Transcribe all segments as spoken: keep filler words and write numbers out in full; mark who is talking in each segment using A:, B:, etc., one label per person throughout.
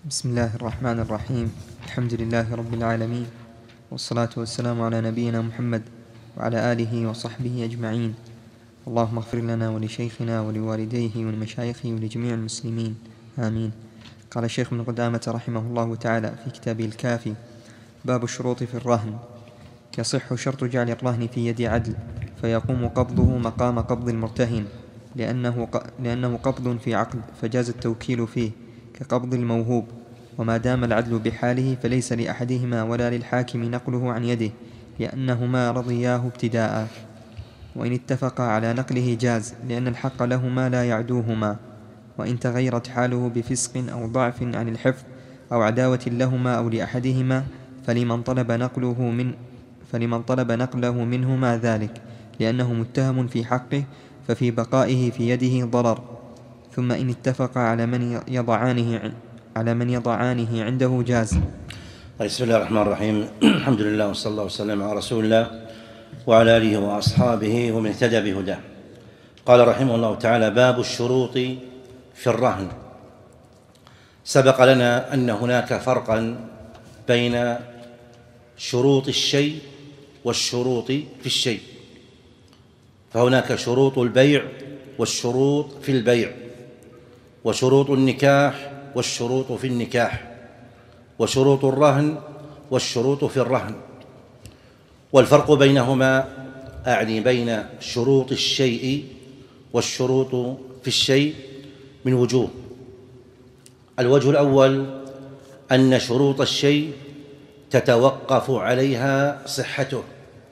A: بسم الله الرحمن الرحيم. الحمد لله رب العالمين، والصلاة والسلام على نبينا محمد وعلى آله وصحبه أجمعين. اللهم اغفر لنا ولشيخنا ولوالديه ولمشايخه ولجميع المسلمين، آمين. قال الشيخ ابن قدامة رحمه الله تعالى في كتابه الكافي: باب الشروط في الرهن. يصح شرط جعل الرهن في يد عدل، فيقوم قبضه مقام قبض المرتهن، لأنه, لأنه قبض في عقد، فجاز التوكيل فيه كقبض الموهوب. وما دام العدل بحاله فليس لأحدهما ولا للحاكم نقله عن يده، لأنهما رضياه ابتداء. وإن اتفقا على نقله جاز، لأن الحق لهما لا يعدوهما. وإن تغيرت حاله بفسق أو ضعف عن الحفظ أو عداوة لهما أو لأحدهما، فلمن طلب نقله من فلمن طلب نقله منهما ذلك، لأنه متهم في حقه، ففي بقائه في يده ضرر. ثم إن اتفق على من يضعانه على من يضعانه عنده جاز.
B: بسم الله الرحمن الرحيم. الحمد لله وصلى الله وسلم على رسول الله وعلى آله وأصحابه ومن اهتدى بهداه. قال رحمه الله تعالى: باب الشروط في الرهن. سبق لنا أن هناك فرقا بين شروط الشيء والشروط في الشيء، فهناك شروط البيع والشروط في البيع، وشروط النكاح والشروط في النكاح، وشروط الرهن والشروط في الرهن. والفرق بينهما أعني بين شروط الشيء والشروط في الشيء من وجوه. الوجه الأول أن شروط الشيء تتوقف عليها صحته،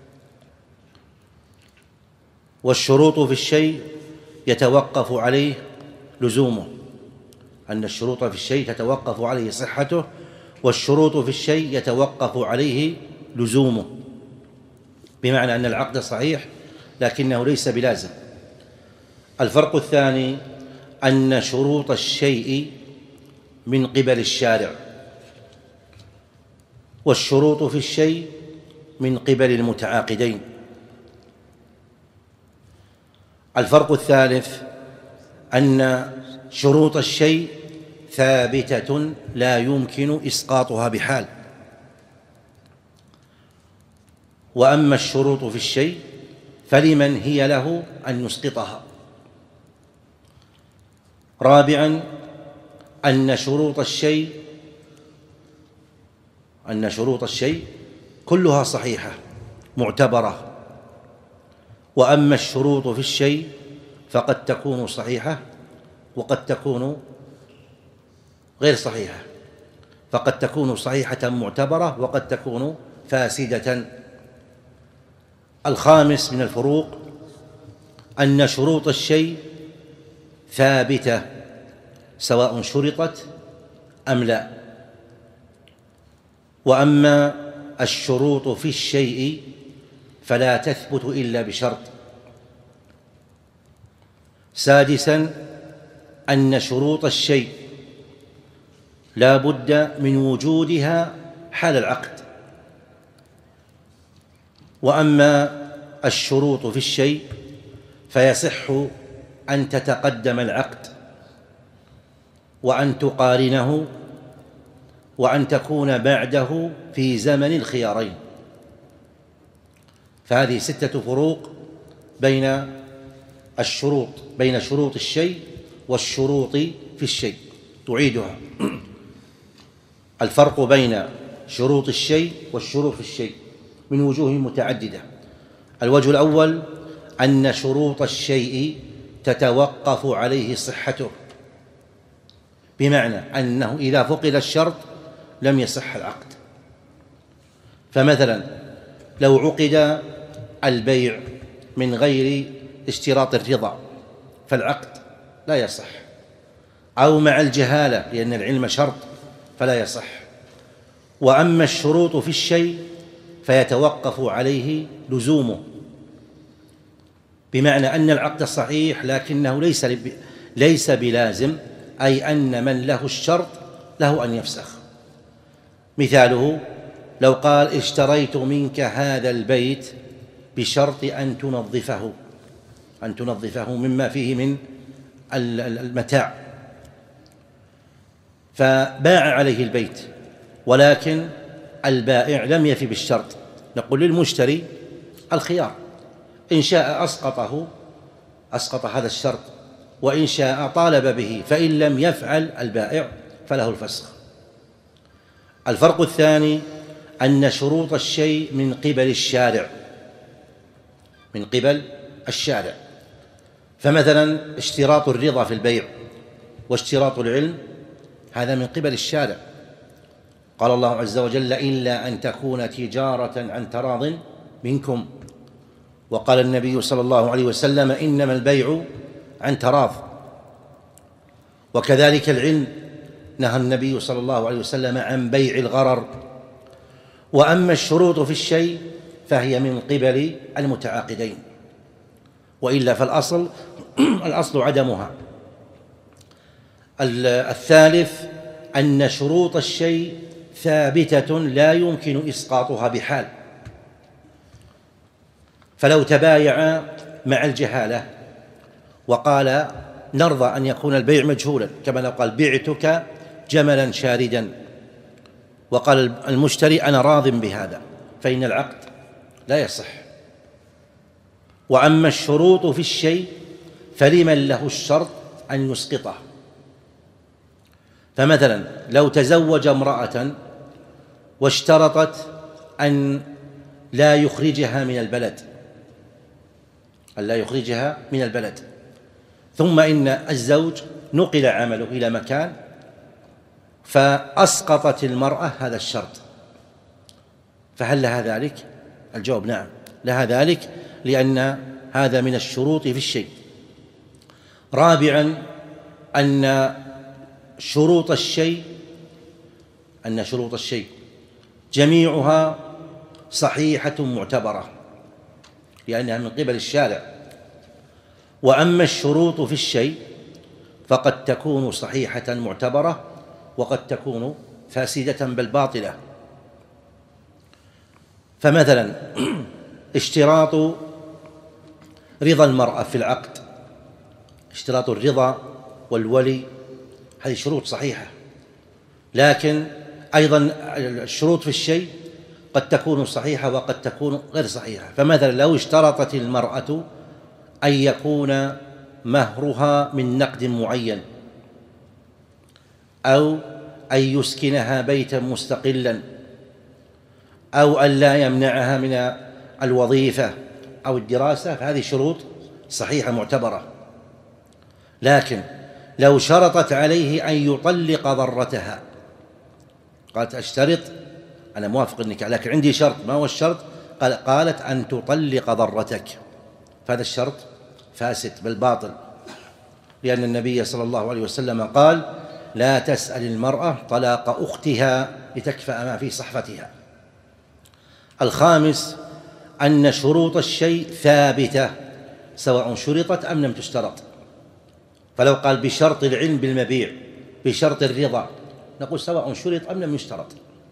B: والشروط في الشيء يتوقف عليه لزومه. أن الشروط في الشيء تتوقف عليه صحته، والشروط في الشيء يتوقف عليه لزومه، بمعنى أن العقد صحيح لكنه ليس بلازم. الفرق الثاني أن شروط الشيء من قبل الشارع، والشروط في الشيء من قبل المتعاقدين. الفرق الثالث أن شروط الشيء ثابتة لا يمكن إسقاطها بحال، وأما الشروط في الشيء فلمن هي له أن يسقطها. رابعا أن شروط الشيء أن شروط الشيء كلها صحيحة معتبرة، وأما الشروط في الشيء فقد تكون صحيحة وقد تكون غير صحيحة، فقد تكون صحيحة معتبرة وقد تكون فاسدة. الخامس من الفروق أن شروط الشيء ثابتة سواء شرطت أم لا، وأما الشروط في الشيء فلا تثبت إلا بشرط. سادسا أن شروط الشيء لا بد من وجودها حال العقد، وأما الشروط في الشيء فيصح أن تتقدم العقد وأن تقارنه وأن تكون بعده في زمن الخيارين. فهذه ستة فروق بين الشروط بين شروط الشيء والشروط في الشيء. تعيدها: الفرق بين شروط الشيء والشروط في الشيء من وجوه متعددة. الوجه الأول أن شروط الشيء تتوقف عليه صحته، بمعنى أنه إذا فقد الشرط لم يصح العقد. فمثلا لو عقد البيع من غير اشتراط الرضا فالعقد لا يصح، أو مع الجهالة لأن العلم شرط فلا يصح. وأما الشروط في الشيء فيتوقف عليه لزومه، بمعنى أن العقد صحيح لكنه ليس ليس بلازم، أي أن من له الشرط له أن يفسخ. مثاله لو قال: اشتريت منك هذا البيت بشرط أن تنظفه أن تنظفه مما فيه من المتاع، فباع عليه البيت ولكن البائع لم يفي بالشرط، نقول للمشتري الخيار، إن شاء أسقطه أسقط هذا الشرط، وإن شاء طالب به، فإن لم يفعل البائع فله الفسخ. الفرق الثاني أن شروط الشيء من قبل الشارع، من قبل الشارع. فمثلا اشتراط الرضا في البيع واشتراط العلم هذا من قبل الشارع، قال الله عز وجل: إلا أن تكون تجارة عن تراض منكم. وقال النبي صلى الله عليه وسلم: إنما البيع عن تراض. وكذلك العلم نهى النبي صلى الله عليه وسلم عن بيع الغرر. وأما الشروط في الشيء فهي من قبل المتعاقدين، وإلا فالأصل الأصل عدمها. الثالث أن شروط الشيء ثابتة لا يمكن إسقاطها بحال. فلو تبايع مع الجهالة وقال نرضى أن يكون البيع مجهولا، كما لو قال بعتك جملا شاردا وقال المشتري أنا راض بهذا، فإن العقد لا يصح. وأما الشروط في الشيء فلمن له الشرط أن يسقطه. فمثلا لو تزوج امرأة واشترطت أن لا يخرجها من البلد أن لا يخرجها من البلد ثم إن الزوج نقل عمله إلى مكان فأسقطت المرأة هذا الشرط، فهل لها ذلك؟ الجواب نعم، لها ذلك، لأن هذا من الشروط في الشيء. رابعا أن شروط الشيء أن شروط الشيء جميعها صحيحة معتبرة لأنها من قبل الشارع. وأما الشروط في الشيء فقد تكون صحيحة معتبرة وقد تكون فاسدة بل باطلة. فمثلا اشتراط رضا المرأة في العقد، اشتراط الرضا والولي، هذه شروط صحيحة، لكن أيضا الشروط في الشيء قد تكون صحيحة وقد تكون غير صحيحة. فمثلا لو اشترطت المرأة أن يكون مهرها من نقد معين، أو أن يسكنها بيتا مستقلا، أو أن لا يمنعها من الوظيفة أو الدراسة، فهذه شروط صحيحة معتبرة. لكن لو شرطت عليه أن يطلق ضرتها، قالت أشترط أنا موافق النكاح لكن عندي شرط، ما هو الشرط؟ قال قالت أن تطلق ضرتك، فهذا الشرط فاسد بل باطل، لأن النبي صلى الله عليه وسلم قال لا تسأل المرأة طلاق أختها لتكفأ ما في صحفتها. الخامس أن شروط الشيء ثابتة سواء شرطت أم لم تشترط. فلو قال بشرط العلم بالمبيع بشرط الرضا، نقول سواء شرط أم لم يشترط،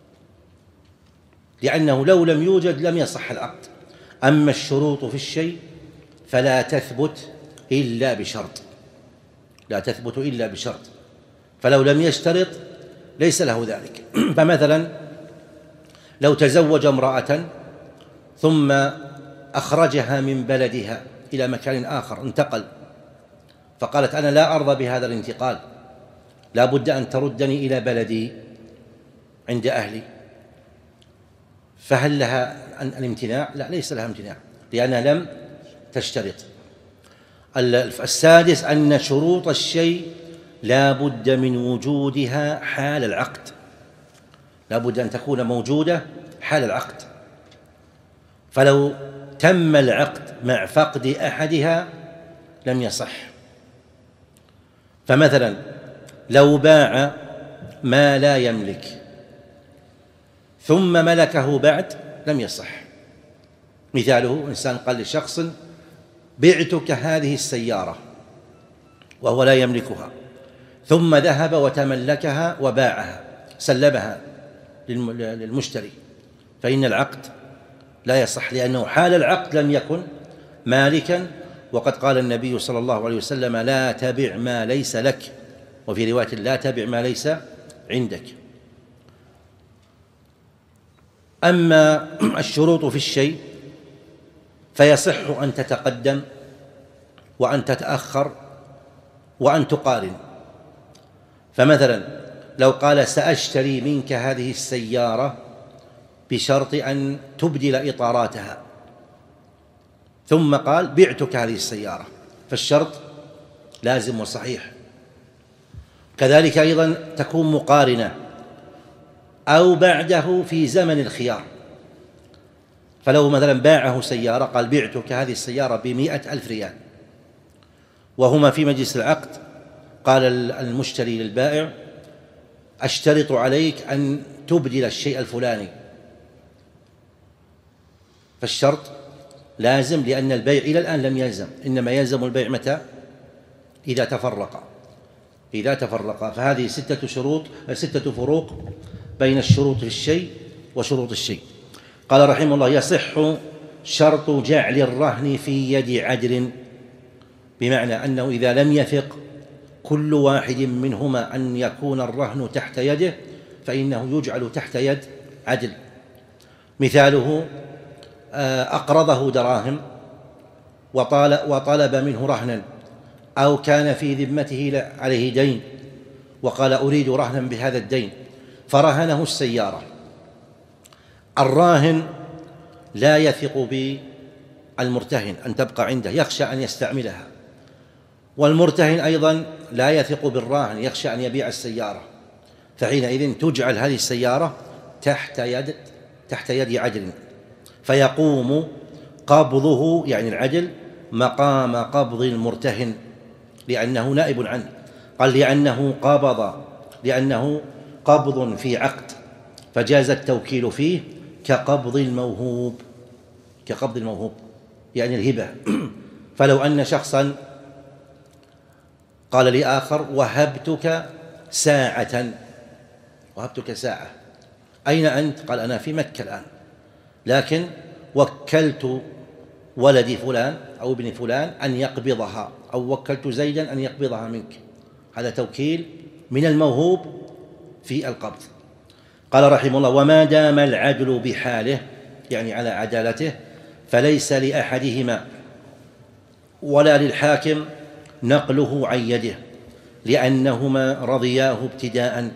B: لأنه لو لم يوجد لم يصح العقد. أما الشروط في الشيء فلا تثبت إلا بشرط، لا تثبت إلا بشرط، فلو لم يشترط ليس له ذلك. فمثلا لو تزوج امرأة ثم أخرجها من بلدها إلى مكان آخر، انتقل، فقالت أنا لا أرضى بهذا الانتقال، لا بد أن تردني إلى بلدي عند أهلي، فهل لها الامتناع؟ لا، ليس لها امتناع لأنها لم تشترط. السادس أن شروط الشيء لا بد من وجودها حال العقد، لا بد أن تكون موجودة حال العقد، فلو تم العقد مع فقد أحدها لم يصح. فمثلا لو باع ما لا يملك ثم ملكه بعد لم يصح. مثاله إنسان قال لشخص بعتك هذه السيارة وهو لا يملكها، ثم ذهب وتملكها وباعها سلمها للمشتري، فإن العقد لا يصح، لأنه حال العقد لم يكن مالكا، وقد قال النبي صلى الله عليه وسلم لا تبع ما ليس لك، وفي رواية لا تبع ما ليس عندك. أما الشروط في الشيء فيصح أن تتقدم وأن تتأخر وأن تقارن. فمثلا لو قال سأشتري منك هذه السيارة بشرط أن تبدل إطاراتها، ثم قال بعتك هذه السيارة، فالشرط لازم وصحيح. كذلك أيضا تكون مقارنة، أو بعده في زمن الخيار، فلو مثلا باعه سيارة قال بعتك هذه السيارة بمئة ألف ريال، وهما في مجلس العقد قال المشتري للبائع أشترط عليك أن تبدل الشيء الفلاني، فالشرط لازم، لأن البيع إلى الآن لم يلزم، إنما يلزم البيع متى؟ إذا تفرق إذا تفرق فهذه ستة شروط ستة فروق بين الشروط في الشيء وشروط الشيء. قال رحمه الله يصح شرط جعل الرهن في يد عدل، بمعنى أنه إذا لم يثق كل واحد منهما أن يكون الرهن تحت يده فإنه يجعل تحت يد عدل. مثاله أقرضه دراهم وطلب منه رهنا، أو كان في ذمته عليه دين وقال أريد رهنا بهذا الدين فرهنه السيارة. الراهن لا يثق بالمرتهن أن تبقى عنده، يخشى أن يستعملها، والمرتهن أيضا لا يثق بالراهن، يخشى أن يبيع السيارة، فحينئذ تجعل هذه السيارة تحت يد تحت يد عدل، فيقوم قبضه يعني العدل مقام قبض المرتهن لأنه نائب عنه. قال لأنه قبض لأنه قبض في عقد فجاز التوكيل فيه كقبض الموهوب كقبض الموهوب يعني الهبة. فلو أن شخصا قال لآخر وهبتك ساعة وهبتك ساعة أين أنت؟ قال أنا في مكة الآن، لكن وكلت ولدي فلان أو ابن فلان أن يقبضها، أو وكلت زيدا أن يقبضها منك، هذا توكيل من الموهوب في القبض. قال رحمه الله وما دام العدل بحاله يعني على عدالته فليس لأحدهما ولا للحاكم نقله عن يده، لأنهما رضياه ابتداء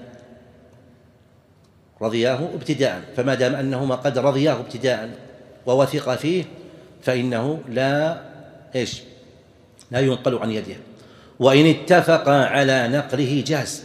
B: رضياه ابتداء فما دام أنهما قد رضياه ابتداء ووثق فيه فإنه لا إيش لا ينقل عن يده، وإن اتفقا على نقله جاز.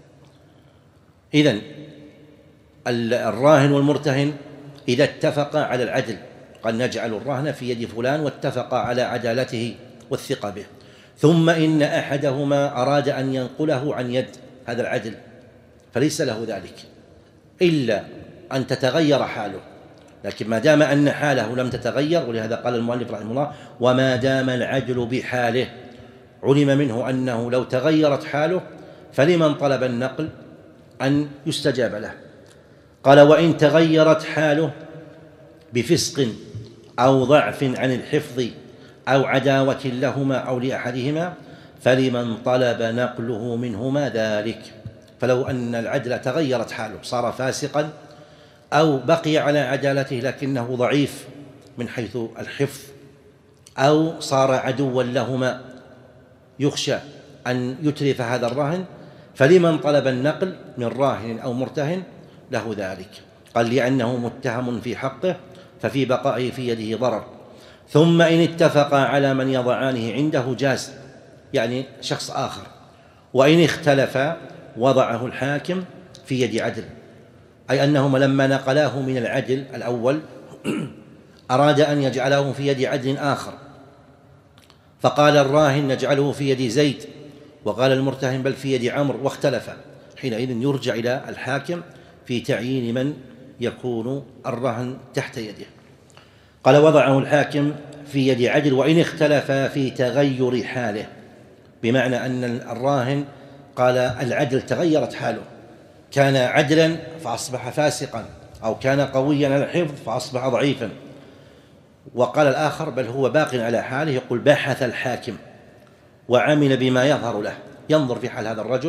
B: إذن الراهن والمرتهن إذا اتفقا على العدل قال نجعل الرهن في يد فلان واتفقا على عدالته والثقة به، ثم إن أحدهما أراد أن ينقله عن يد هذا العدل فليس له ذلك إلا أن تتغير حاله، لكن ما دام أن حاله لم تتغير، ولهذا قال المؤلف رحمه الله وما دام العدل بحاله، علم منه أنه لو تغيرت حاله فلمن طلب النقل أن يستجاب له. قال وإن تغيرت حاله بفسق أو ضعف عن الحفظ أو عداوة لهما أو لأحدهما فلمن طلب نقله منهما ذلك. فلو أن العدل تغيرت حاله صار فاسقا أو بقي على عدالته لكنه ضعيف من حيث الحفظ، أو صار عدوا لهما يخشى أن يتلف هذا الراهن، فلمن طلب النقل من راهن أو مرتهن له ذلك. قال لأنه متهم في حقه ففي بقائه في يده ضرر. ثم إن اتفقا على من يضعانه عنده جاز يعني شخص آخر، وإن اختلفا وضعه الحاكم في يد عدل، أي أنهما لما نقلاه من العدل الأول أراد أن يجعله في يد عدل آخر، فقال الراهن نجعله في يد زيد وقال المرتهن بل في يد عمرو واختلفا، حينئذ يرجع إلى الحاكم في تعيين من يكون الرهن تحت يده. قال وضعه الحاكم في يد عدل وإن اختلفا في تغير حاله، بمعنى أن الراهن قال العدل تغيرت حاله، كان عدلا فأصبح فاسقا، أو كان قويا على الحفظ فأصبح ضعيفا، وقال الآخر بل هو باق على حاله. يقول بحث الحاكم وعمل بما يظهر له، ينظر في حال هذا الرجل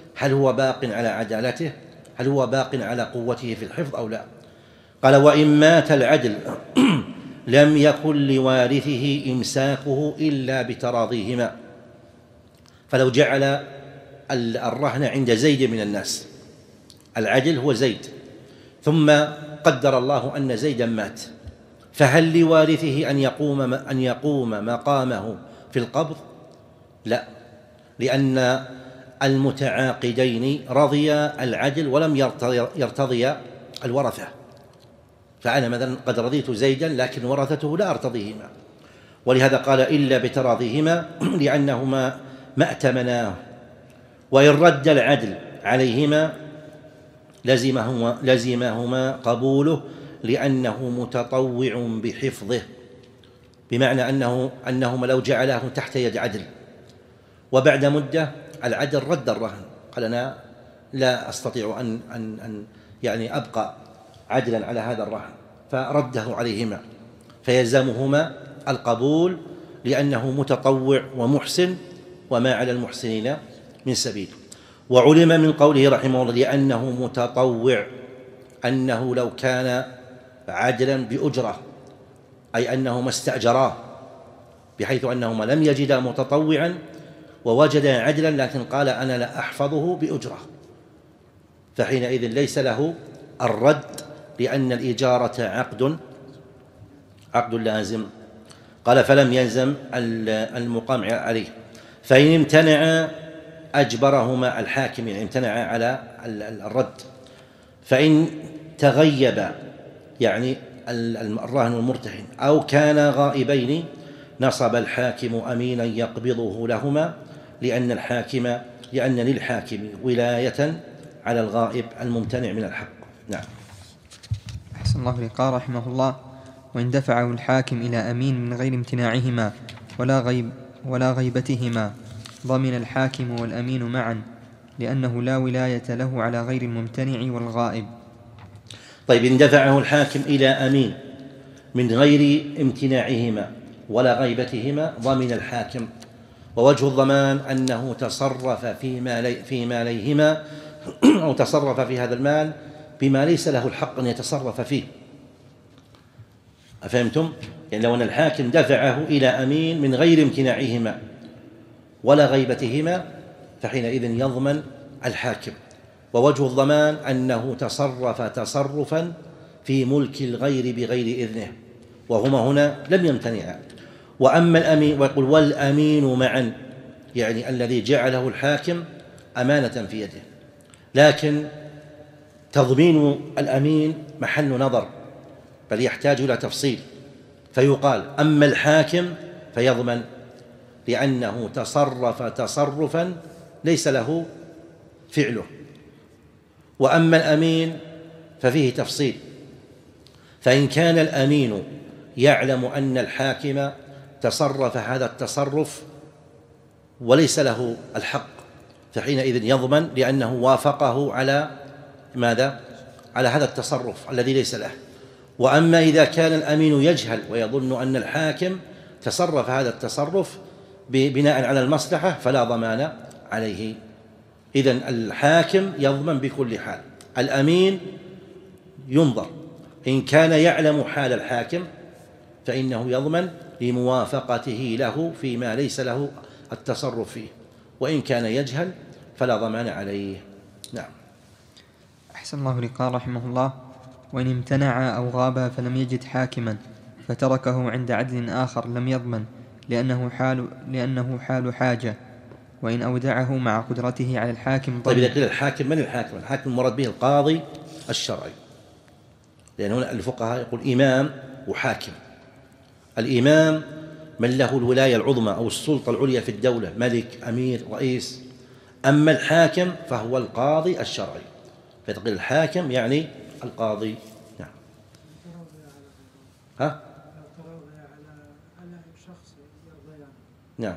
B: هل هو باق على عدالته؟ هل هو باق على قوته في الحفظ أو لا؟ قال: وإن مات العدل لم يكن لوارثه إمساكه إلا بتراضيهما. فلو جعل الرهن عند زيد من الناس، العدل هو زيد، ثم قدر الله أن زيدا مات، فهل لوارثه أن يقوم أن يقوم مقامه في القبض؟ لا، لأن المتعاقدين رضيا العدل ولم يرتضيا الورثة. فأنا مثلا قد رضيت زيدا لكن ورثته لا أرتضيهما، ولهذا قال: إلا بتراضيهما، لأنهما ما ائتمناه، وإن رد العدل عليهما لزمهما, لزمهما قبوله، لأنه متطوع بحفظه، بمعنى أنه أنهما لو جعلاه تحت يد عدل وبعد مدة العدل رد الرهن، قال: أنا لا أستطيع أن, أن, أن يعني أبقى عدلا على هذا الرهن، فرده عليهما، فيلزمهما القبول لأنه متطوع ومحسن، وما على المحسنين من سبيل. وعلم من قوله رحمه الله لأنه متطوع أنه لو كان عدلا بأجرة، أي أنهما استأجراه، بحيث أنهما لم يجدا متطوعا ووجدا عدلا لكن قال: أنا لا أحفظه بأجرة، فحينئذ ليس له الرد، لأن الإجارة عقد عقد لازم. قال: فلم يلزم المقام عليه. فإن امتنع أجبرهما الحاكم، يعني امتنع على الرد. فإن تغيب، يعني الراهن والمرتهن، أو كان غائبين، نصب الحاكم أمينا يقبضه لهما، لأن الحاكم لأن للحاكم ولاية على الغائب الممتنع من الحق. نعم.
A: أحسن الله إليك. قال رحمه الله: وإن دفعه الحاكم إلى أمين من غير امتناعهما ولا غيب ولا غيبتهما ضمن الحاكم والأمين معا، لأنه لا ولاية له على غير الممتنع والغائب.
B: طيب، إن دفعه الحاكم إلى أمين من غير امتناعهما ولا غيبتهما ضمن الحاكم، ووجه الضمان أنه تصرف فيما لي فيما ليهما أو تصرف في هذا المال بما ليس له الحق أن يتصرف فيه. أفهمتم؟ يعني لو أن الحاكم دفعه إلى أمين من غير امتناعهما ولا غيبتهما فحينئذ يضمن الحاكم، ووجه الضمان أنه تصرف تصرفا في ملك الغير بغير إذنه، وهما هنا لم يمتنعا. وأما الأمين، ويقول: والأمين معا، يعني الذي جعله الحاكم أمانة في يده، لكن تضمين الأمين محل نظر، بل يحتاج إلى تفصيل، فيقال: أما الحاكم فيضمن لأنه تصرف تصرفا ليس له فعله، وأما الأمين ففيه تفصيل، فإن كان الأمين يعلم أن الحاكم تصرف هذا التصرف وليس له الحق فحينئذ يضمن، لأنه وافقه على ماذا؟ على هذا التصرف الذي ليس له. وأما إذا كان الأمين يجهل ويظن أن الحاكم تصرف هذا التصرف بناء على المصلحة فلا ضمان عليه. إذن الحاكم يضمن بكل حال، الأمين ينظر، إن كان يعلم حال الحاكم فإنه يضمن لموافقته له فيما ليس له التصرف فيه، وإن كان يجهل فلا ضمان عليه. نعم.
A: أحسن الله إليك. قال رحمه الله: وإن امتنع أو غاب فلم يجد حاكما فتركه عند عدل آخر لم يضمن، لأنه حال, لأنه حال حاجة، وإن أودعه مع قدرته على الحاكم.
B: طيب، إذا قيل الحاكم، من الحاكم؟ الحاكم المراد به القاضي الشرعي، لأن هنا الفقهاء يقول إمام وحاكم. الإمام من له الولاية العظمى أو السلطة العليا في الدولة، ملك، أمير، رئيس. أما الحاكم فهو القاضي الشرعي، فتقول الحاكم يعني القاضي. نعم. ها؟ نعم.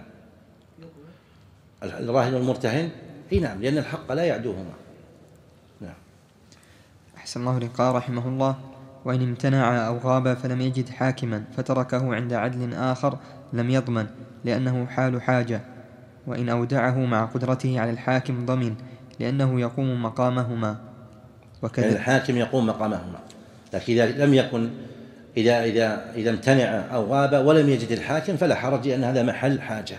B: الراهن والمرتهن، اي نعم، لأن الحق لا يعدوهما. نعم.
A: أحسن الله إليك. قال رحمه الله: وإن امتنع أو غاب فلم يجد حاكما فتركه عند عدل آخر لم يضمن، لأنه حال حاجة، وإن أودعه مع قدرته على الحاكم ضمن، لأنه يقوم مقامهما.
B: وكذا يعني الحاكم يقوم مقامهما، لكن إذا لم يكن إذا إذا إذا امتنع أو غاب ولم يجد الحاكم فلا حرج، لأن هذا محل حاجة.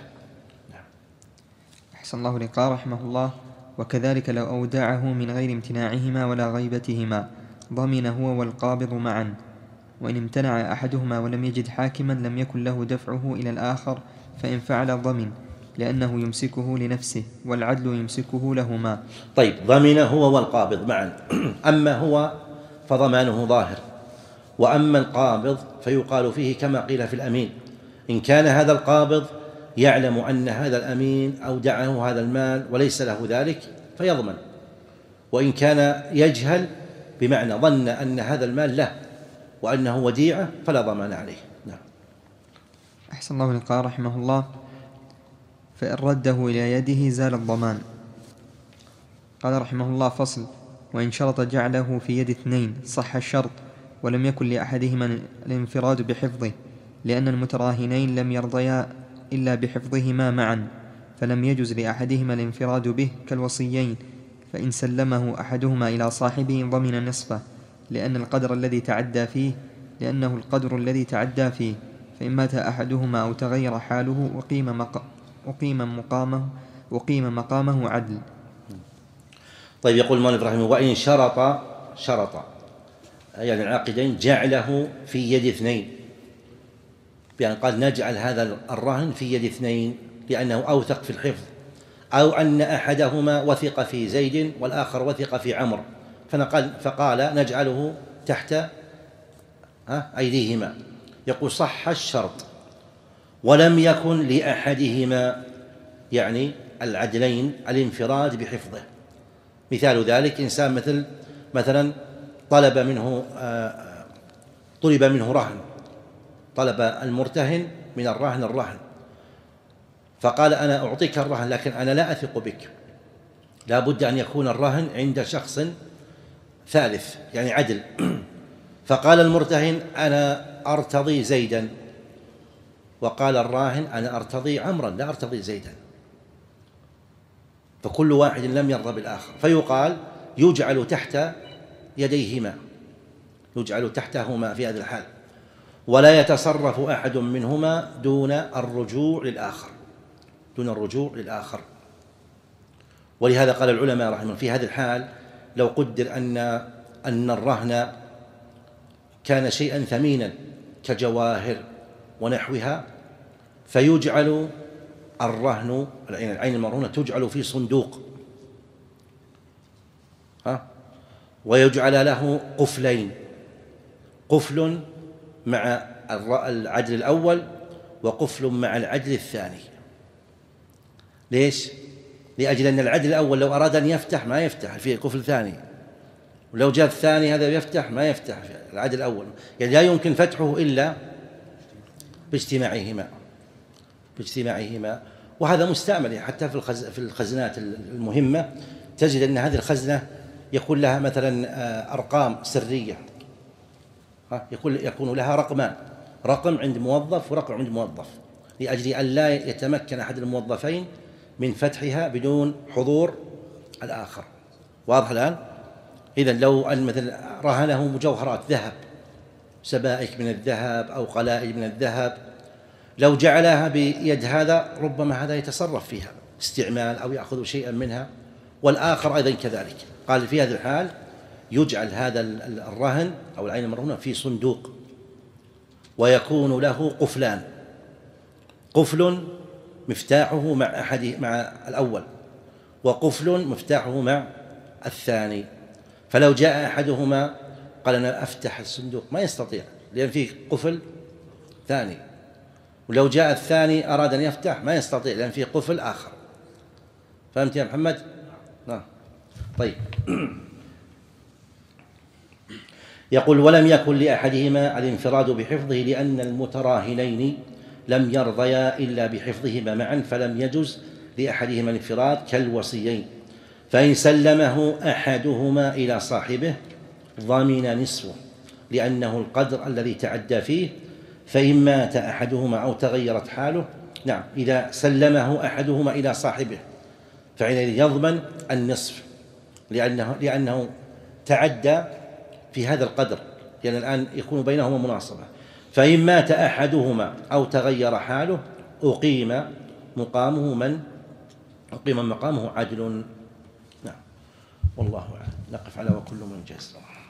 A: أحسن الله لقاء رحمه الله. وكذلك لو أودعه من غير امتناعهما ولا غيبتهما ضمن هو والقابض معا، وإن امتنع أحدهما ولم يجد حاكما لم يكن له دفعه إلى الآخر، فإن فعل ضمن لأنه يمسكه لنفسه والعدل يمسكه لهما.
B: طيب، ضمن هو والقابض معا. أما هو فضمانه ظاهر، وأما القابض فيقال فيه كما قيل في الأمين، إن كان هذا القابض يعلم أن هذا الأمين أودعه هذا المال وليس له ذلك فيضمن، وإن كان يجهل بمعنى ظن أن هذا المال له وأنه وديعة فلا ضمان عليه. نعم.
A: أحسن الله لقاء رحمه الله. فإن رده إلى يده زال الضمان. قال رحمه الله: فصل: وإن شرط جعله في يد اثنين صح الشرط، ولم يكن لأحدهما الانفراد بحفظه، لأن المتراهنين لم يرضيا إلا بحفظهما معا، فلم يجز لأحدهما الانفراد به كالوصيين، فإن سلمه أحدهما إلى صاحبه ضمن نصفه، لأن القدر الذي تعدى فيه لأنه القدر الذي تعدى فيه، فإن مات أحدهما أو تغير حاله وقيم, مق... وقيم مقامه وقيم مقامه عدل.
B: طيب، يقول المؤلف رحمه: وإن شرط شرط يعني العاقدين جعله في يد اثنين، بأن قال نجعل هذا الرهن في يد اثنين لأنه أوثق في الحفظ، أو أن أحدهما وثق في زيد والآخر وثق في عمرو، فنقل فقال نجعله تحت أيديهما، يقول صح الشرط ولم يكن لأحدهما يعني العدلين الانفراد بحفظه. مثال ذلك إنسان مثل مثلا طلب منه طلب منه رهن، طلب المرتهن من الراهن الرهن، فقال أنا أعطيك الرهن لكن أنا لا أثق بك، لا بد أن يكون الرهن عند شخص ثالث يعني عدل. فقال المرتهن أنا أرتضي زيدا، وقال الراهن أنا أرتضي عمرا لا أرتضي زيدا، فكل واحد لم يرضى بالآخر، فيقال يجعل تحت يديهما، يجعل تحتهما في هذا الحال، ولا يتصرف أحد منهما دون الرجوع للآخر دون الرجوع للآخر. ولهذا قال العلماء رحمه الله في هذه الحال لو قدر أن أن الرهن كان شيئا ثمينا كجواهر ونحوها، فيجعل الرهن العين المرهونة تجعل في صندوق، ها ويجعل له قفلين، قفل مع العدل الأول وقفل مع العدل الثاني. ليش؟ لأجل أن العدل الأول لو أراد أن يفتح ما يفتح فيه قفل ثاني، ولو جاء الثاني هذا يفتح ما يفتح في العدل الأول، يعني لا يمكن فتحه إلا باجتماعهما باجتماعهما وهذا مستعمل حتى في في الخزنات المهمة، تجد أن هذه الخزنة يكون لها مثلا أرقام سرية، يكون يكون لها رقمان، رقم عند موظف ورقم عند موظف، لأجل أن لا يتمكن أحد الموظفين من فتحها بدون حضور الآخر. واضح الآن؟ إذن لو أن مثل رهنه مجوهرات ذهب، سبائك من الذهب أو قلائد من الذهب، لو جعلها بيد هذا ربما هذا يتصرف فيها استعمال أو يأخذ شيئا منها، والآخر أيضا كذلك. قال في هذه الحال يجعل هذا الرهن أو العين المرهونة في صندوق، ويكون له قفلان، قفل مفتاحه مع أحد مع الأول، وقفل مفتاحه مع الثاني، فلو جاء أحدهما قال أنا أفتح الصندوق ما يستطيع لأن فيه قفل ثاني، ولو جاء الثاني أراد أن يفتح ما يستطيع لأن فيه قفل آخر. فهمت يا محمد؟ نعم. طيب. يقول ولم يكن لأحدهما الانفراد بحفظه لأن المتراهنين لم يرضيا إلا بحفظهما معا، فلم يجز لأحدهما الانفراد كالوصيين، فإن سلمه أحدهما إلى صاحبه ضمن نصفه لأنه القدر الذي تعدى فيه، فإن مات أحدهما أو تغيرت حاله، نعم إذا سلمه أحدهما إلى صاحبه فحينئذ يضمن النصف لأنه, لأنه تعدى في هذا القدر، لأن الآن يكون بينهما مناصبة. فإن مات أحدهما أو تغير حاله أقيم مقامه من أقيم مقامه عدل. نعم، والله أعلم. نقف على وكل من جاز.